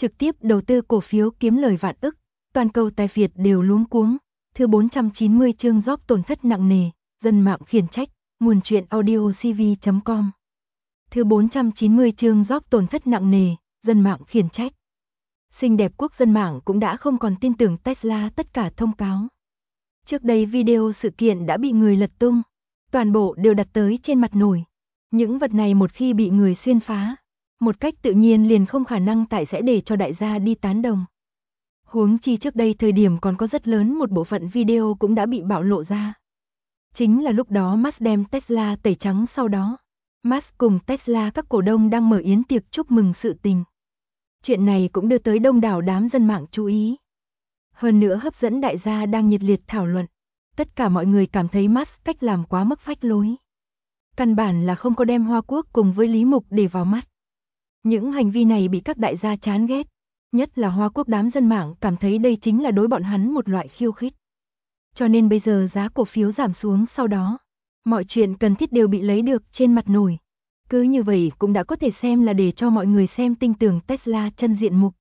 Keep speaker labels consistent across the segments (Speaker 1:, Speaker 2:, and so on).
Speaker 1: trực tiếp đầu tư cổ phiếu kiếm lời vạn ức, toàn cầu tài phiệt đều luống cuống. Thứ 490 chương Job tổn thất nặng nề, dân mạng khiển trách, nguồn truyện audio cv.com. Thứ 490 chương Job tổn thất nặng nề, dân mạng khiển trách. Xinh đẹp quốc dân mạng cũng đã không còn tin tưởng Tesla tất cả thông cáo. Trước đây video sự kiện đã bị người lật tung, toàn bộ đều đặt tới trên mặt nổi. Những vật này một khi bị người xuyên phá, một cách tự nhiên liền không khả năng tại sẽ để cho đại gia đi tán đồng. Huống chi trước đây thời điểm còn có rất lớn một bộ phận video cũng đã bị bạo lộ ra. Chính là lúc đó Musk đem Tesla tẩy trắng sau đó. Musk cùng Tesla các cổ đông đang mở yến tiệc chúc mừng sự tình. Chuyện này cũng đưa tới đông đảo đám dân mạng chú ý. Hơn nữa hấp dẫn đại gia đang nhiệt liệt thảo luận. Tất cả mọi người cảm thấy Musk cách làm quá mức phách lối. Căn bản là không có đem Hoa Quốc cùng với Lý Mục để vào mắt. Những hành vi này bị các đại gia chán ghét. Nhất là Hoa Quốc đám dân mạng cảm thấy đây chính là đối bọn hắn một loại khiêu khích. Cho nên bây giờ giá cổ phiếu giảm xuống sau đó. Mọi chuyện cần thiết đều bị lấy được trên mặt nổi. Cứ như vậy cũng đã có thể xem là để cho mọi người xem tin tưởng Tesla chân diện mục.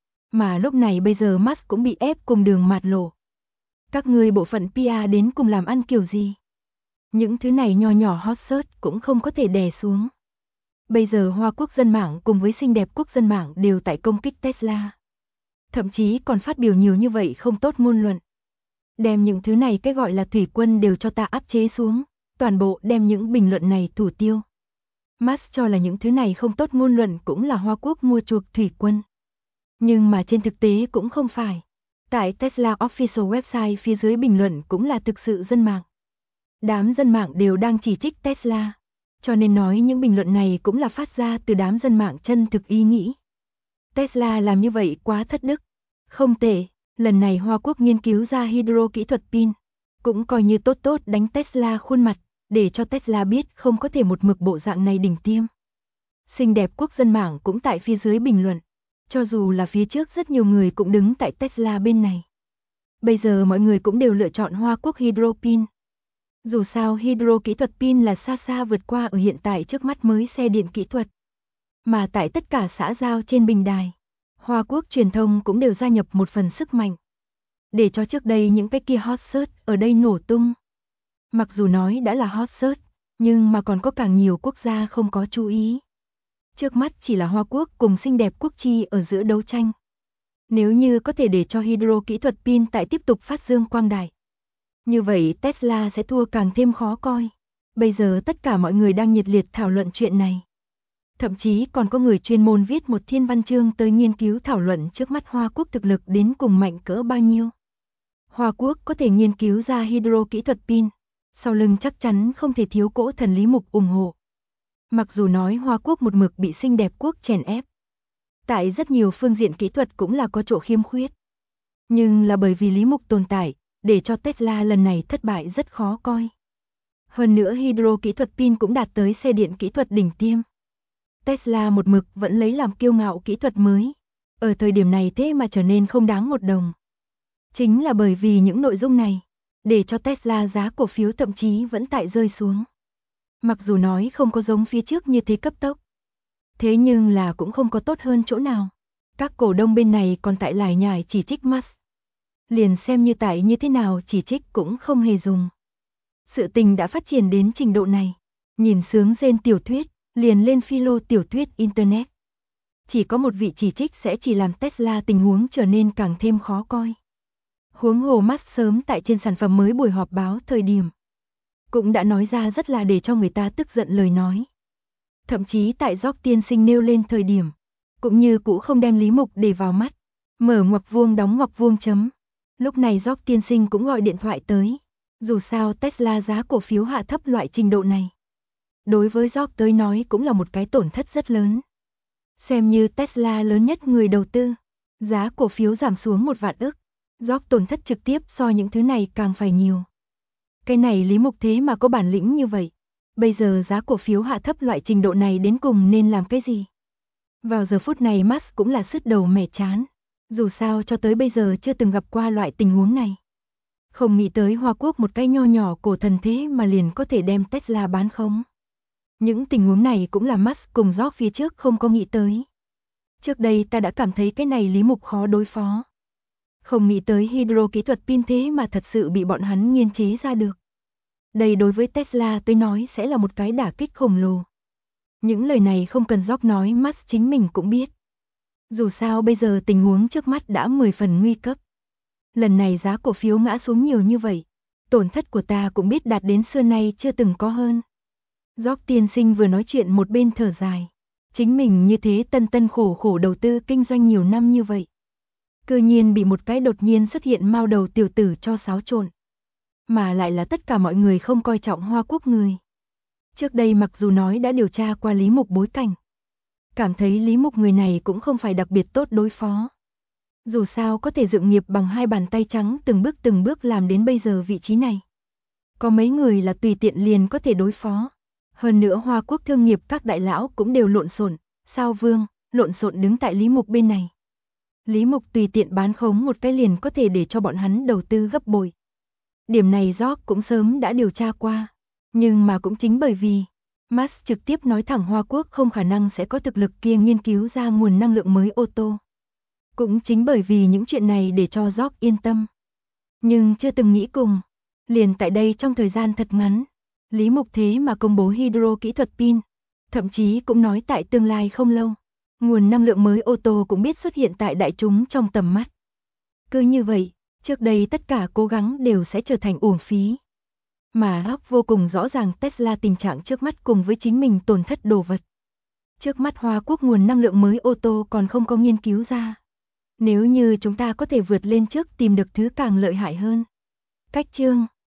Speaker 1: Mà lúc này bây giờ Musk cũng bị ép cùng đường mạt lộ. Các người bộ phận PR đến cùng làm ăn kiểu gì? Những thứ này nho nhỏ hot search cũng không có thể đè xuống. Bây giờ Hoa Quốc dân mạng cùng với xinh đẹp quốc dân mạng đều tại công kích Tesla. Thậm chí còn phát biểu nhiều như vậy không tốt ngôn luận. Đem những thứ này cái gọi là thủy quân đều cho ta áp chế xuống, toàn bộ đem những bình luận này thủ tiêu. Musk cho là những thứ này không tốt ngôn luận cũng là Hoa Quốc mua chuộc thủy quân. Nhưng mà trên thực tế cũng không phải. Tại Tesla Official Website phía dưới bình luận cũng là thực sự dân mạng. Đám dân mạng đều đang chỉ trích Tesla. Cho nên nói những bình luận này cũng là phát ra từ đám dân mạng chân thực ý nghĩ. Tesla làm như vậy quá thất đức. Không tệ, lần này Hoa Quốc nghiên cứu ra hydro kỹ thuật pin. Cũng coi như tốt tốt đánh Tesla khuôn mặt, để cho Tesla biết không có thể một mực bộ dạng này đỉnh tiêm. Xinh đẹp quốc dân mạng cũng tại phía dưới bình luận. Cho dù là phía trước rất nhiều người cũng đứng tại Tesla bên này. Bây giờ mọi người cũng đều lựa chọn Hoa Quốc hydro pin. Dù sao hydro kỹ thuật pin là xa xa vượt qua ở hiện tại trước mắt mới xe điện kỹ thuật. Mà tại tất cả xã giao trên bình đài, Hoa Quốc truyền thông cũng đều gia nhập một phần sức mạnh. Để cho trước đây những cái kia hot search ở đây nổ tung. Mặc dù nói đã là hot search, nhưng mà còn có càng nhiều quốc gia không có chú ý. Trước mắt chỉ là Hoa Quốc cùng xinh đẹp quốc chi ở giữa đấu tranh. Nếu như có thể để cho hydro kỹ thuật pin tại tiếp tục phát dương quang đại. Như vậy Tesla sẽ thua càng thêm khó coi. Bây giờ tất cả mọi người đang nhiệt liệt thảo luận chuyện này. Thậm chí còn có người chuyên môn viết một thiên văn chương tới nghiên cứu thảo luận trước mắt Hoa Quốc thực lực đến cùng mạnh cỡ bao nhiêu. Hoa Quốc có thể nghiên cứu ra hydro kỹ thuật pin. Sau lưng chắc chắn không thể thiếu cỗ thần Lý Mục ủng hộ. Mặc dù nói Hoa Quốc một mực bị xinh đẹp quốc chèn ép. Tại rất nhiều phương diện kỹ thuật cũng là có chỗ khiêm khuyết. Nhưng là bởi vì Lý Mục tồn tại, để cho Tesla lần này thất bại rất khó coi. Hơn nữa hydro kỹ thuật pin cũng đạt tới xe điện kỹ thuật đỉnh tiêm. Tesla một mực vẫn lấy làm kiêu ngạo kỹ thuật mới. Ở thời điểm này thế mà trở nên không đáng một đồng. Chính là bởi vì những nội dung này, để cho Tesla giá cổ phiếu thậm chí vẫn tại rơi xuống. Mặc dù nói không có giống phía trước như thế cấp tốc. Thế nhưng là cũng không có tốt hơn chỗ nào. Các cổ đông bên này còn tại lải nhải chỉ trích Musk. Liền xem như tại như thế nào chỉ trích cũng không hề dùng. Sự tình đã phát triển đến trình độ này. Nhìn sướng rên tiểu thuyết, liền lên philo tiểu thuyết Internet. Chỉ có một vị chỉ trích sẽ chỉ làm Tesla tình huống trở nên càng thêm khó coi. Huống hồ Musk sớm tại trên sản phẩm mới buổi họp báo thời điểm. Cũng đã nói ra rất là để cho người ta tức giận lời nói. Thậm chí tại Job tiên sinh nêu lên thời điểm. Cũng như cũ không đem Lý Mục để vào mắt. Mở ngoặc vuông đóng ngoặc vuông chấm. Lúc này Job tiên sinh cũng gọi điện thoại tới. Dù sao Tesla giá cổ phiếu hạ thấp loại trình độ này. Đối với Job tới nói cũng là một cái tổn thất rất lớn. Xem như Tesla lớn nhất người đầu tư. Giá cổ phiếu giảm xuống 1 vạn ức. Job tổn thất trực tiếp so những thứ này càng phải nhiều. Cái này Lý Mục thế mà có bản lĩnh như vậy. Bây giờ giá cổ phiếu hạ thấp loại trình độ này đến cùng nên làm cái gì? Vào giờ phút này Musk cũng là sứt đầu mẻ chán. Dù sao cho tới bây giờ chưa từng gặp qua loại tình huống này. Không nghĩ tới Hoa Quốc một cái nho nhỏ cổ thần thế mà liền có thể đem Tesla bán khống. Những tình huống này cũng là Musk cùng Job phía trước không có nghĩ tới. Trước đây ta đã cảm thấy cái này Lý Mục khó đối phó. Không nghĩ tới hydro kỹ thuật pin thế mà thật sự bị bọn hắn nghiên chế ra được. Đây đối với Tesla tôi nói sẽ là một cái đả kích khổng lồ. Những lời này không cần Jobs nói, Musk chính mình cũng biết. Dù sao bây giờ tình huống trước mắt đã 10 phần nguy cấp. Lần này giá cổ phiếu ngã xuống nhiều như vậy, tổn thất của ta cũng biết đạt đến xưa nay chưa từng có hơn. Jobs tiên sinh vừa nói chuyện một bên thở dài. Chính mình như thế tân khổ khổ đầu tư kinh doanh nhiều năm như vậy. Cơ nhiên bị một cái đột nhiên xuất hiện mao đầu tiểu tử cho xáo trộn. Mà lại là tất cả mọi người không coi trọng Hoa Quốc người. Trước đây mặc dù nói đã điều tra qua Lý Mục bối cảnh. Cảm thấy Lý Mục người này cũng không phải đặc biệt tốt đối phó. Dù sao có thể dựng nghiệp bằng hai bàn tay trắng từng bước làm đến bây giờ vị trí này. Có mấy người là tùy tiện liền có thể đối phó. Hơn nữa Hoa Quốc thương nghiệp các đại lão cũng đều lộn xộn, Sao Vương, lộn xộn đứng tại Lý Mục bên này. Lý Mục tùy tiện bán khống một cái liền có thể để cho bọn hắn đầu tư gấp bội. Điểm này Jobs cũng sớm đã điều tra qua. Nhưng mà cũng chính bởi vì Musk trực tiếp nói thẳng Hoa Quốc không khả năng sẽ có thực lực kia nghiên cứu ra nguồn năng lượng mới ô tô. Cũng chính bởi vì những chuyện này để cho Jobs yên tâm. Nhưng chưa từng nghĩ cùng. Liền tại đây trong thời gian thật ngắn, Lý Mục thế mà công bố hydro kỹ thuật pin. Thậm chí cũng nói tại tương lai không lâu, nguồn năng lượng mới ô tô cũng biết xuất hiện tại đại chúng trong tầm mắt. Cứ như vậy, trước đây tất cả cố gắng đều sẽ trở thành uổng phí. Mà Jobs vô cùng rõ ràng Tesla tình trạng trước mắt cùng với chính mình tổn thất đồ vật. Trước mắt Hoa Quốc nguồn năng lượng mới ô tô còn không có nghiên cứu ra. Nếu như chúng ta có thể vượt lên trước tìm được thứ càng lợi hại hơn. Cách chương